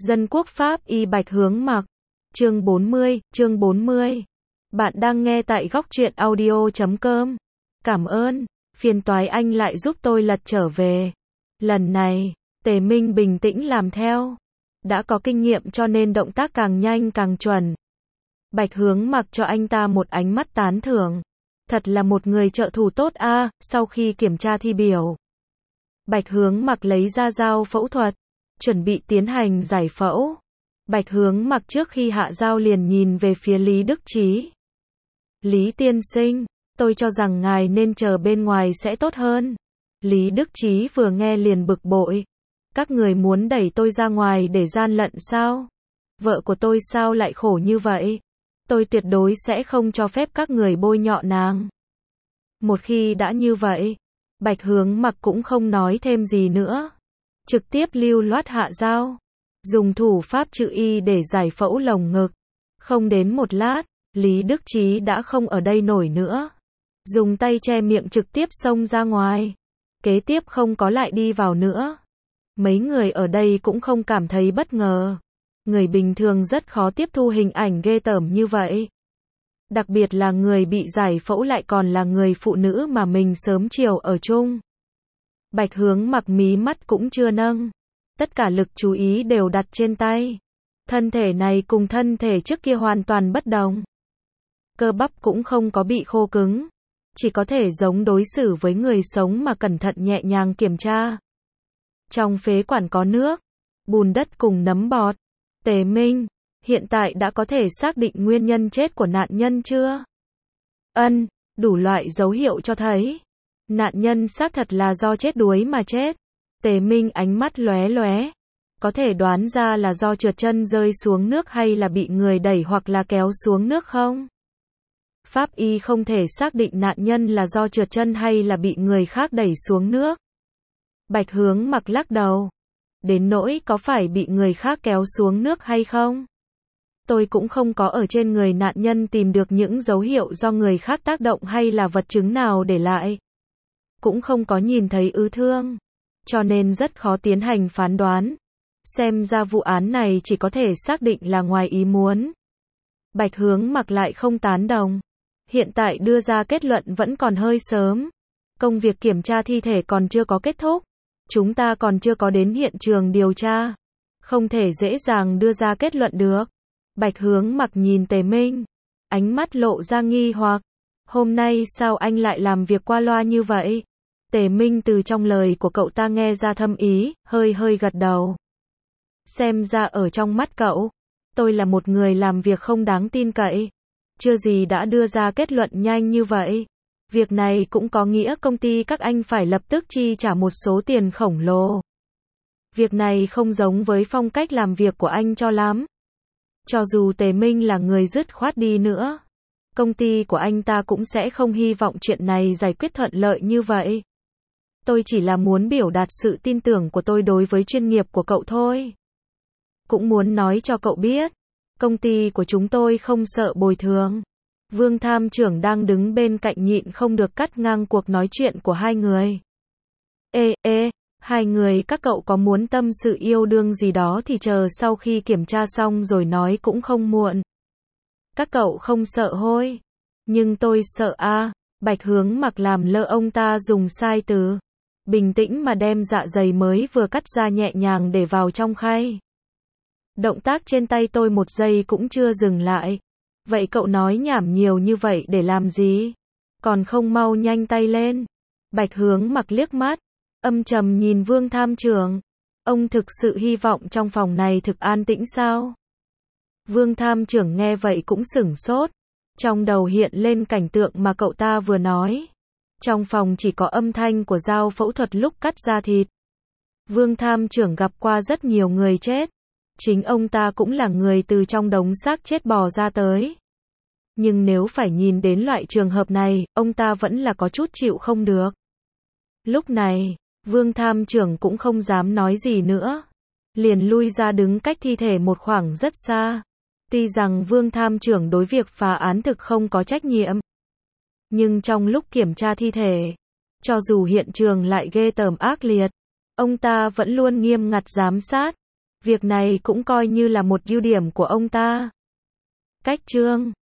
Dân quốc Pháp y Bạch Hướng Mặc. Chương 40. Bạn đang nghe tại góc truyện audio.com. Cảm ơn, phiền toái anh lại giúp tôi lật trở về. Lần này, Tề Minh bình tĩnh làm theo. Đã có kinh nghiệm cho nên động tác càng nhanh càng chuẩn. Bạch Hướng Mặc cho anh ta một ánh mắt tán thưởng. Thật là một người trợ thủ tốt a. Sau khi kiểm tra thi biểu, Bạch Hướng Mặc lấy ra dao phẫu thuật, chuẩn bị tiến hành giải phẫu. Bạch Hướng Mặc trước khi hạ dao liền nhìn về phía Lý Đức Chí. Lý tiên sinh, tôi cho rằng ngài nên chờ bên ngoài sẽ tốt hơn. Lý Đức Chí vừa nghe liền bực bội. Các người muốn đẩy tôi ra ngoài để gian lận sao? Vợ của tôi sao lại khổ như vậy? Tôi tuyệt đối sẽ không cho phép các người bôi nhọ nàng. Một khi đã như vậy, Bạch Hướng Mặc cũng không nói thêm gì nữa. Trực tiếp lưu loát hạ dao. Dùng thủ pháp chữ Y để giải phẫu lồng ngực. Không đến một lát, Lý Đức Chí đã không ở đây nổi nữa. Dùng tay che miệng trực tiếp xông ra ngoài. Kế tiếp không có lại đi vào nữa. Mấy người ở đây cũng không cảm thấy bất ngờ. Người bình thường rất khó tiếp thu hình ảnh ghê tởm như vậy. Đặc biệt là người bị giải phẫu lại còn là người phụ nữ mà mình sớm chiều ở chung. Bạch Hướng Mặc mí mắt cũng chưa nâng. Tất cả lực chú ý đều đặt trên tay. Thân thể này cùng thân thể trước kia hoàn toàn bất đồng. Cơ bắp cũng không có bị khô cứng. Chỉ có thể giống đối xử với người sống mà cẩn thận nhẹ nhàng kiểm tra. Trong phế quản có nước, bùn đất cùng nấm bọt. Tề Minh, hiện tại đã có thể xác định nguyên nhân chết của nạn nhân chưa? Ân, đủ loại dấu hiệu cho thấy. Nạn nhân xác thật là do chết đuối mà chết. Tề Minh ánh mắt lóe lóe. Có thể đoán ra là do trượt chân rơi xuống nước hay là bị người đẩy hoặc là kéo xuống nước không? Pháp y không thể xác định nạn nhân là do trượt chân hay là bị người khác đẩy xuống nước. Bạch Hướng Mặc lắc đầu. Đến nỗi có phải bị người khác kéo xuống nước hay không? Tôi cũng không có ở trên người nạn nhân tìm được những dấu hiệu do người khác tác động hay là vật chứng nào để lại. Cũng không có nhìn thấy ứ thương. Cho nên rất khó tiến hành phán đoán. Xem ra vụ án này chỉ có thể xác định là ngoài ý muốn. Bạch Hướng Mặc lại không tán đồng. Hiện tại đưa ra kết luận vẫn còn hơi sớm. Công việc kiểm tra thi thể còn chưa có kết thúc. Chúng ta còn chưa có đến hiện trường điều tra. Không thể dễ dàng đưa ra kết luận được. Bạch Hướng Mặc nhìn Tề Minh. Ánh mắt lộ ra nghi hoặc. Hôm nay sao anh lại làm việc qua loa như vậy? Tề Minh từ trong lời của cậu ta nghe ra thâm ý, hơi gật đầu. Xem ra ở trong mắt cậu, tôi là một người làm việc không đáng tin cậy. Chưa gì đã đưa ra kết luận nhanh như vậy. Việc này cũng có nghĩa công ty các anh phải lập tức chi trả một số tiền khổng lồ. Việc này không giống với phong cách làm việc của anh cho lắm. Cho dù Tề Minh là người dứt khoát đi nữa, công ty của anh ta cũng sẽ không hy vọng chuyện này giải quyết thuận lợi như vậy. Tôi chỉ là muốn biểu đạt sự tin tưởng của tôi đối với chuyên nghiệp của cậu thôi. Cũng muốn nói cho cậu biết, công ty của chúng tôi không sợ bồi thường. Vương Tham trưởng đang đứng bên cạnh nhịn không được cắt ngang cuộc nói chuyện của hai người. Hai người các cậu có muốn tâm sự yêu đương gì đó thì chờ sau khi kiểm tra xong rồi nói cũng không muộn. Các cậu không sợ hôi. Nhưng tôi sợ a. Bạch Hướng Mặc làm lơ ông ta dùng sai từ. Bình tĩnh mà đem dạ dày mới vừa cắt ra nhẹ nhàng để vào trong khay. Động tác trên tay tôi một giây cũng chưa dừng lại. Vậy cậu nói nhảm nhiều như vậy để làm gì? Còn không mau nhanh tay lên. Bạch Hướng Mặc liếc mắt, âm trầm nhìn Vương Tham trưởng. Ông thực sự hy vọng trong phòng này thực an tĩnh sao? Vương Tham trưởng nghe vậy cũng sửng sốt. Trong đầu hiện lên cảnh tượng mà cậu ta vừa nói. Trong phòng chỉ có âm thanh của dao phẫu thuật lúc cắt da thịt. Vương Tham trưởng gặp qua rất nhiều người chết. Chính ông ta cũng là người từ trong đống xác chết bò ra tới. Nhưng nếu phải nhìn đến loại trường hợp này, ông ta vẫn là có chút chịu không được. Lúc này, Vương Tham trưởng cũng không dám nói gì nữa. Liền lui ra đứng cách thi thể một khoảng rất xa. Tuy rằng Vương Tham trưởng đối việc phá án thực không có trách nhiệm. Nhưng trong lúc kiểm tra thi thể, cho dù hiện trường lại ghê tởm ác liệt, ông ta vẫn luôn nghiêm ngặt giám sát. Việc này cũng coi như là một ưu điểm của ông ta. Cách chương